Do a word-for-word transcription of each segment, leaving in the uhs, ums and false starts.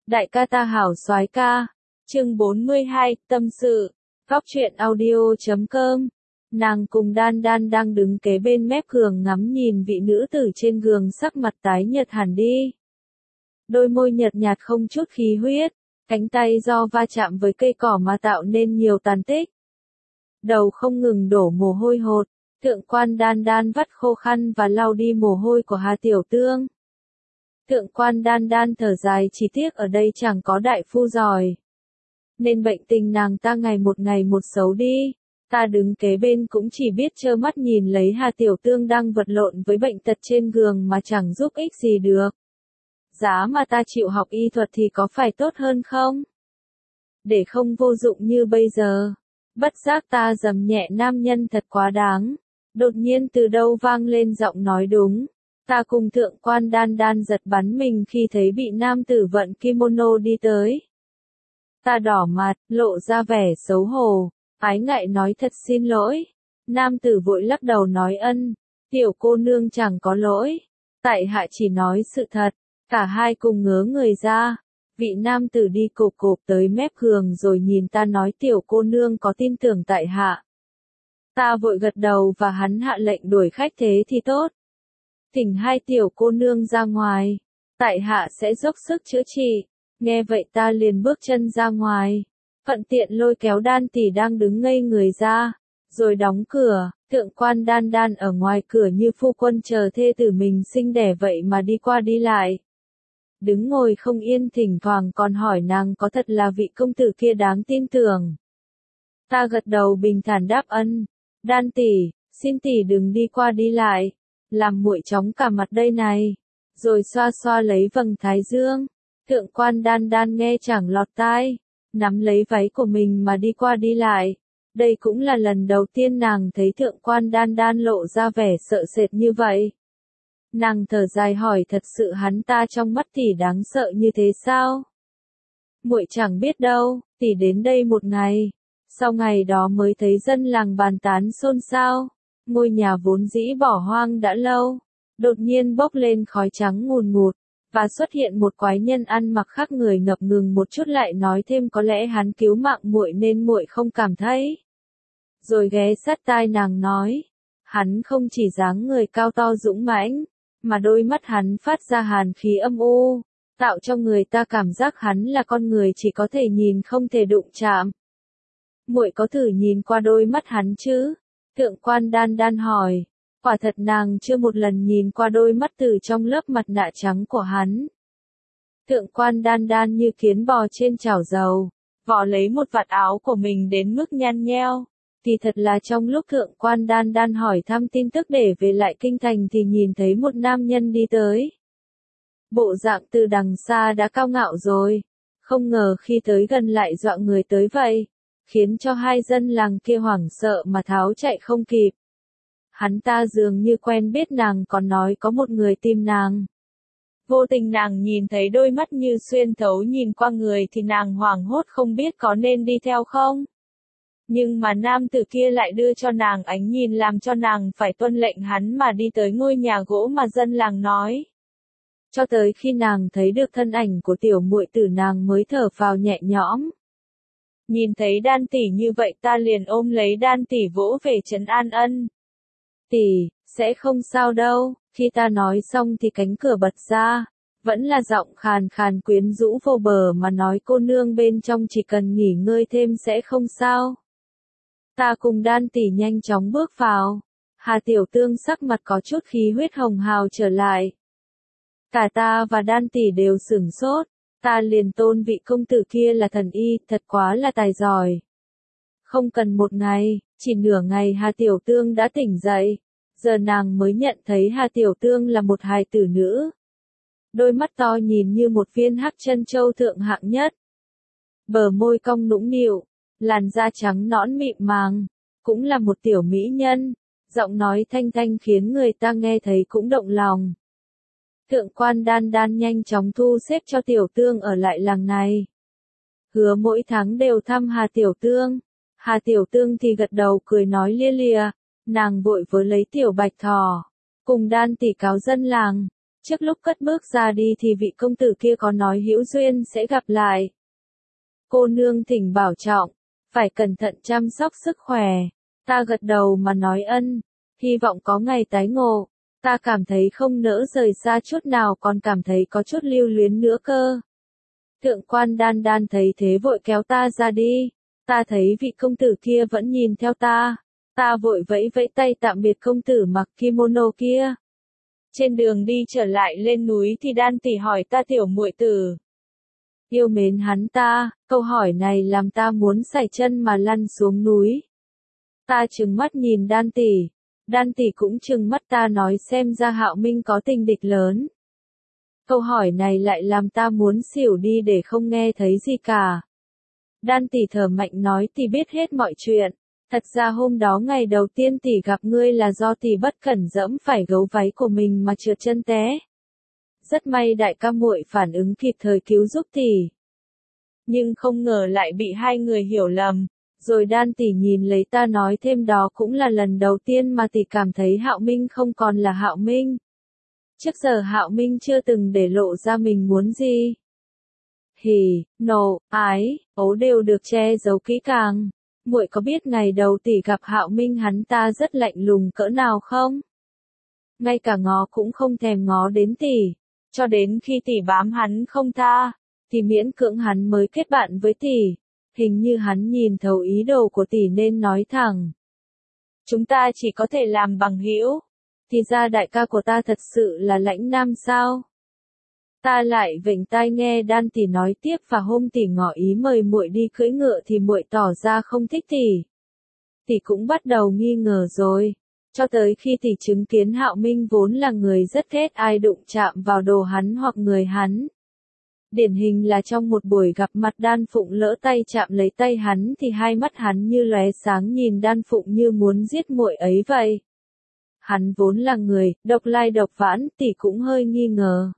Đại ca ta hảo soái ca. Chương bốn mươi hai, tâm sự. Góc truyện audio chấm com. Nàng cùng Đan Đan đang đứng kế bên mép giường ngắm nhìn vị nữ tử trên giường, sắc mặt tái nhợt hẳn đi. Đôi môi nhợt nhạt không chút khí huyết, cánh tay do va chạm với cây cỏ mà tạo nên nhiều tàn tích. Đầu không ngừng đổ mồ hôi hột, thượng quan Đan Đan vắt khô khăn và lau đi mồ hôi của Hà Tiểu Tương. Thượng quan Đan Đan thở dài, chỉ tiếc ở đây chẳng có đại phu giỏi, nên bệnh tình nàng ta ngày một ngày một xấu đi. Ta đứng kế bên cũng chỉ biết trơ mắt nhìn lấy Hà Tiểu Tương đang vật lộn với bệnh tật trên giường mà chẳng giúp ích gì được. Giá mà ta chịu học y thuật thì có phải tốt hơn không? Để không vô dụng như bây giờ. Bất giác ta dầm nhẹ nam nhân thật quá đáng. Đột nhiên từ đâu vang lên giọng nói đúng. Ta cùng thượng quan Đan Đan giật bắn mình khi thấy bị nam tử vận kimono đi tới. Ta đỏ mặt, lộ ra vẻ xấu hổ, ái ngại nói thật xin lỗi. Nam tử vội lắc đầu nói ân, tiểu cô nương chẳng có lỗi. Tại hạ chỉ nói sự thật. Cả hai cùng ngớ người ra. Vị nam tử đi cộp cộp tới mép giường rồi nhìn ta nói tiểu cô nương có tin tưởng tại hạ. Ta vội gật đầu và hắn hạ lệnh đuổi khách thế thì tốt. Thỉnh hai tiểu cô nương ra ngoài. Tại hạ sẽ dốc sức chữa trị. Nghe vậy ta liền bước chân ra ngoài. Thuận tiện lôi kéo Đan tỷ đang đứng ngây người ra. Rồi đóng cửa. Thượng quan Đan Đan ở ngoài cửa như phu quân chờ thê tử mình sinh đẻ vậy mà đi qua đi lại. Đứng ngồi không yên, thỉnh thoảng còn hỏi nàng có thật là vị công tử kia đáng tin tưởng. Ta gật đầu bình thản đáp ân. Đan tỷ, xin tỷ đừng đi qua đi lại. Làm muội chóng cả mặt đây này. Rồi xoa xoa lấy vầng thái dương. Thượng quan Đan Đan nghe chẳng lọt tai. Nắm lấy váy của mình mà đi qua đi lại. Đây cũng là lần đầu tiên nàng thấy thượng quan Đan Đan lộ ra vẻ sợ sệt như vậy. Nàng thở dài hỏi thật sự hắn ta trong mắt tỷ đáng sợ như thế sao? Muội chẳng biết đâu, tỷ đến đây một ngày. Sau ngày đó mới thấy dân làng bàn tán xôn xao. Ngôi nhà vốn dĩ bỏ hoang đã lâu. Đột nhiên bốc lên khói trắng ngùn ngụt. Và xuất hiện một quái nhân ăn mặc khác người, ngập ngừng một chút lại nói thêm có lẽ hắn cứu mạng muội nên muội không cảm thấy. Rồi ghé sát tai nàng nói. Hắn không chỉ dáng người cao to dũng mãnh, mà đôi mắt hắn phát ra hàn khí âm u, tạo cho người ta cảm giác hắn là con người chỉ có thể nhìn không thể đụng chạm. Muội có thử nhìn qua đôi mắt hắn chứ? Thượng quan Đan Đan hỏi. Quả thật nàng chưa một lần nhìn qua đôi mắt từ trong lớp mặt nạ trắng của hắn. Thượng quan Đan Đan như kiến bò trên chảo dầu, vò lấy một vạt áo của mình đến mức nhăn nheo. Thì thật là trong lúc thượng quan Đan Đan hỏi thăm tin tức để về lại kinh thành thì nhìn thấy một nam nhân đi tới. Bộ dạng từ đằng xa đã cao ngạo rồi, không ngờ khi tới gần lại dọa người tới vậy, khiến cho hai dân làng kia hoảng sợ mà tháo chạy không kịp. Hắn ta dường như quen biết nàng, còn nói có một người tìm nàng. Vô tình nàng nhìn thấy đôi mắt như xuyên thấu nhìn qua người thì nàng hoảng hốt không biết có nên đi theo không. Nhưng mà nam tử kia lại đưa cho nàng ánh nhìn làm cho nàng phải tuân lệnh hắn mà đi tới ngôi nhà gỗ mà dân làng nói. Cho tới khi nàng thấy được thân ảnh của tiểu muội tử nàng mới thở phào nhẹ nhõm. Nhìn thấy Đan tỷ như vậy ta liền ôm lấy Đan tỷ vỗ về trấn an ân. Tỷ, sẽ không sao đâu. Khi ta nói xong thì cánh cửa bật ra. Vẫn là giọng khàn khàn quyến rũ vô bờ mà nói cô nương bên trong chỉ cần nghỉ ngơi thêm sẽ không sao. Ta cùng Đan tỷ nhanh chóng bước vào. Hà Tiểu Tương sắc mặt có chút khí huyết hồng hào trở lại. Cả ta và Đan tỷ đều sửng sốt. Ta liền tôn vị công tử kia là thần y, thật quá là tài giỏi. Không cần một ngày, chỉ nửa ngày Hà Tiểu Tương đã tỉnh dậy. Giờ nàng mới nhận thấy Hà Tiểu Tương là một hài tử nữ. Đôi mắt to nhìn như một viên hắc chân châu thượng hạng nhất. Bờ môi cong nũng nịu, làn da trắng nõn mịn màng, cũng là một tiểu mỹ nhân. Giọng nói thanh thanh khiến người ta nghe thấy cũng động lòng. Thượng quan Đan Đan nhanh chóng thu xếp cho Tiểu Tương ở lại làng này. Hứa mỗi tháng đều thăm Hà Tiểu Tương. Hà Tiểu Tương thì gật đầu cười nói lia lịa. Nàng vội với lấy Tiểu Bạch Thỏ, cùng Đan tỷ cáo dân làng. Trước lúc cất bước ra đi thì vị công tử kia có nói hữu duyên sẽ gặp lại. Cô nương thỉnh bảo trọng, phải cẩn thận chăm sóc sức khỏe. Ta gật đầu mà nói ân, hy vọng có ngày tái ngộ. Ta cảm thấy không nỡ rời xa chút nào, còn cảm thấy có chút lưu luyến nữa cơ. Thượng quan Đan Đan thấy thế vội kéo ta ra đi. Ta thấy vị công tử kia vẫn nhìn theo ta. Ta vội vẫy vẫy tay tạm biệt công tử mặc kimono kia. Trên đường đi trở lại lên núi thì Đan tỷ hỏi ta tiểu muội tử yêu mến hắn ta, câu hỏi này làm ta muốn sải chân mà lăn xuống núi. Ta trừng mắt nhìn Đan tỷ, Đan tỷ cũng trừng mắt ta nói xem ra Hạo Minh có tình địch lớn. Câu hỏi này lại làm ta muốn xỉu đi để không nghe thấy gì cả. Đan tỷ thở mạnh nói tỷ biết hết mọi chuyện. Thật ra hôm đó ngày đầu tiên tỷ gặp ngươi là do tỷ bất cẩn dẫm phải gấu váy của mình mà trượt chân té. Rất may đại ca muội phản ứng kịp thời cứu giúp tỷ. Nhưng không ngờ lại bị hai người hiểu lầm. Rồi Đan tỷ nhìn lấy ta nói thêm đó cũng là lần đầu tiên mà tỷ cảm thấy Hạo Minh không còn là Hạo Minh. Trước giờ Hạo Minh chưa từng để lộ ra mình muốn gì. Hỉ, nộ, ái, ố đều được che giấu kỹ càng. Muội có biết ngày đầu tỷ gặp Hạo Minh hắn ta rất lạnh lùng cỡ nào không? Ngay cả ngó cũng không thèm ngó đến tỷ. Cho đến khi tỷ bám hắn không tha, thì miễn cưỡng hắn mới kết bạn với tỷ. Hình như hắn nhìn thấu ý đồ của tỷ nên nói thẳng. Chúng ta chỉ có thể làm bằng hữu. Thì ra đại ca của ta thật sự là lãnh nam sao? Ta lại vểnh tai nghe Đan tỷ nói tiếp và hôm tỷ ngỏ ý mời muội đi cưỡi ngựa thì muội tỏ ra không thích tỷ. Tỷ cũng bắt đầu nghi ngờ rồi. Cho tới khi tỷ chứng kiến Hạo Minh vốn là người rất ghét ai đụng chạm vào đồ hắn hoặc người hắn. Điển hình là trong một buổi gặp mặt Đan Phụng lỡ tay chạm lấy tay hắn thì hai mắt hắn như lóe sáng nhìn Đan Phụng như muốn giết muội ấy vậy. Hắn vốn là người độc lai độc vãn, tỷ cũng hơi nghi ngờ.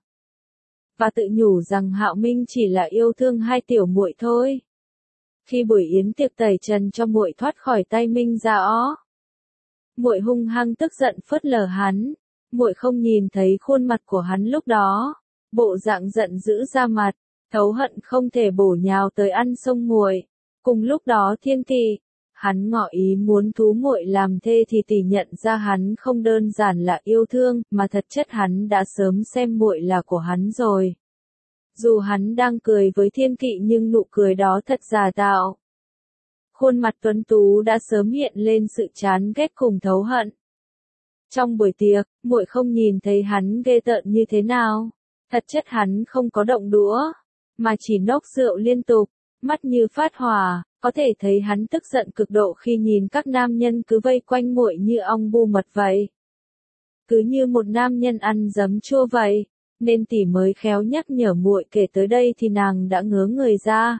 Và tự nhủ rằng Hạo Minh chỉ là yêu thương hai tiểu muội thôi. Khi buổi yến tiệc tẩy trần cho muội thoát khỏi tay Minh Gia ó, muội hung hăng tức giận phớt lờ hắn, muội không nhìn thấy khuôn mặt của hắn lúc đó, bộ dạng giận dữ ra mặt, thấu hận không thể bổ nhào tới ăn xông muội. Cùng lúc đó Thiên Kỳ, hắn ngỏ ý muốn thú muội làm thê thì tỷ nhận ra hắn không đơn giản là yêu thương, mà thật chất hắn đã sớm xem muội là của hắn rồi. Dù hắn đang cười với Thiên Kỵ nhưng nụ cười đó thật giả tạo. Khuôn mặt tuấn tú đã sớm hiện lên sự chán ghét cùng thấu hận. Trong buổi tiệc, muội không nhìn thấy hắn ghê tợn như thế nào. Thật chất hắn không có động đũa, mà chỉ nốc rượu liên tục, mắt như phát hỏa. Có thể thấy hắn tức giận cực độ khi nhìn các nam nhân cứ vây quanh muội như ong bu mật vậy. Cứ như một nam nhân ăn giấm chua vậy, nên tỷ mới khéo nhắc nhở muội kể tới đây thì nàng đã ngớ người ra.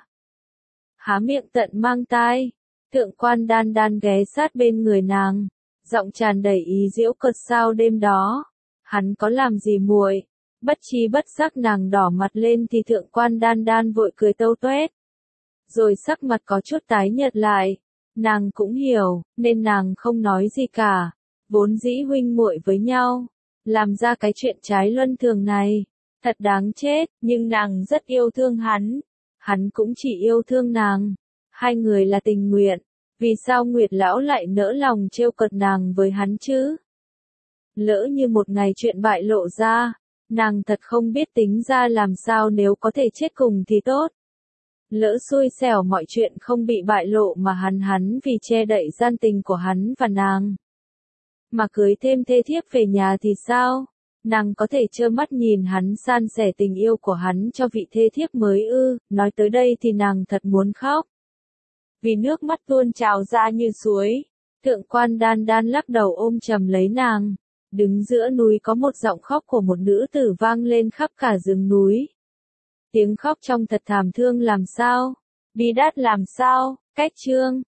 Há miệng tận mang tai, thượng quan Đan Đan ghé sát bên người nàng, giọng tràn đầy ý giễu cợt sao đêm đó. Hắn có làm gì muội? Bất chi bất giác nàng đỏ mặt lên thì thượng quan Đan Đan vội cười tâu tuét. Rồi sắc mặt có chút tái nhợt lại, nàng cũng hiểu, nên nàng không nói gì cả, vốn dĩ huynh muội với nhau, làm ra cái chuyện trái luân thường này, thật đáng chết, nhưng nàng rất yêu thương hắn, hắn cũng chỉ yêu thương nàng, hai người là tình nguyện, vì sao Nguyệt Lão lại nỡ lòng trêu cợt nàng với hắn chứ? Lỡ như một ngày chuyện bại lộ ra, nàng thật không biết tính ra làm sao nếu có thể chết cùng thì tốt. Lỡ xui xẻo mọi chuyện không bị bại lộ mà hắn hắn vì che đậy gian tình của hắn và nàng. Mà cưới thêm thê thiếp về nhà thì sao? Nàng có thể trơ mắt nhìn hắn san sẻ tình yêu của hắn cho vị thê thiếp mới ư? Nói tới đây thì nàng thật muốn khóc. Vì nước mắt tuôn trào ra như suối, thượng quan Đan Đan lắc đầu ôm chầm lấy nàng. Đứng giữa núi có một giọng khóc của một nữ tử vang lên khắp cả rừng núi. Tiếng khóc trong thật thảm thương làm sao? Bi đát làm sao? Cách chương